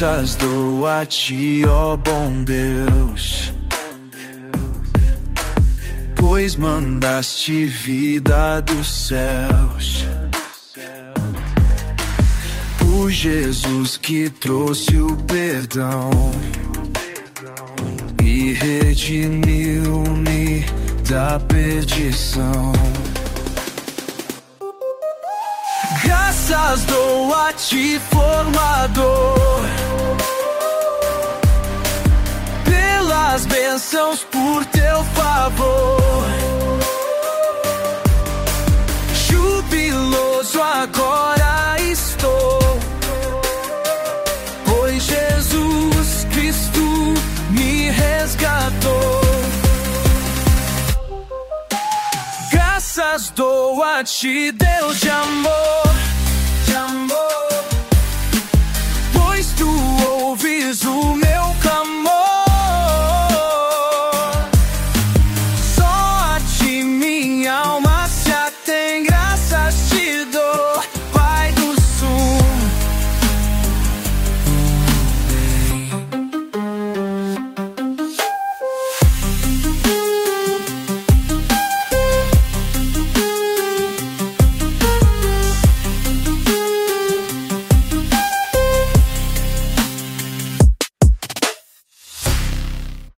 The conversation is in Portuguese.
Graças dou a ti, ó bom Deus, pois mandaste vida dos céus. Por Jesus que trouxe o perdão e redimiu-me da perdição. Graças dou a ti, formador, pelas bênçãos por teu favor. Jubiloso agora estou, pois Jesus Cristo me resgatou. Graças dou a ti, Deus de amor,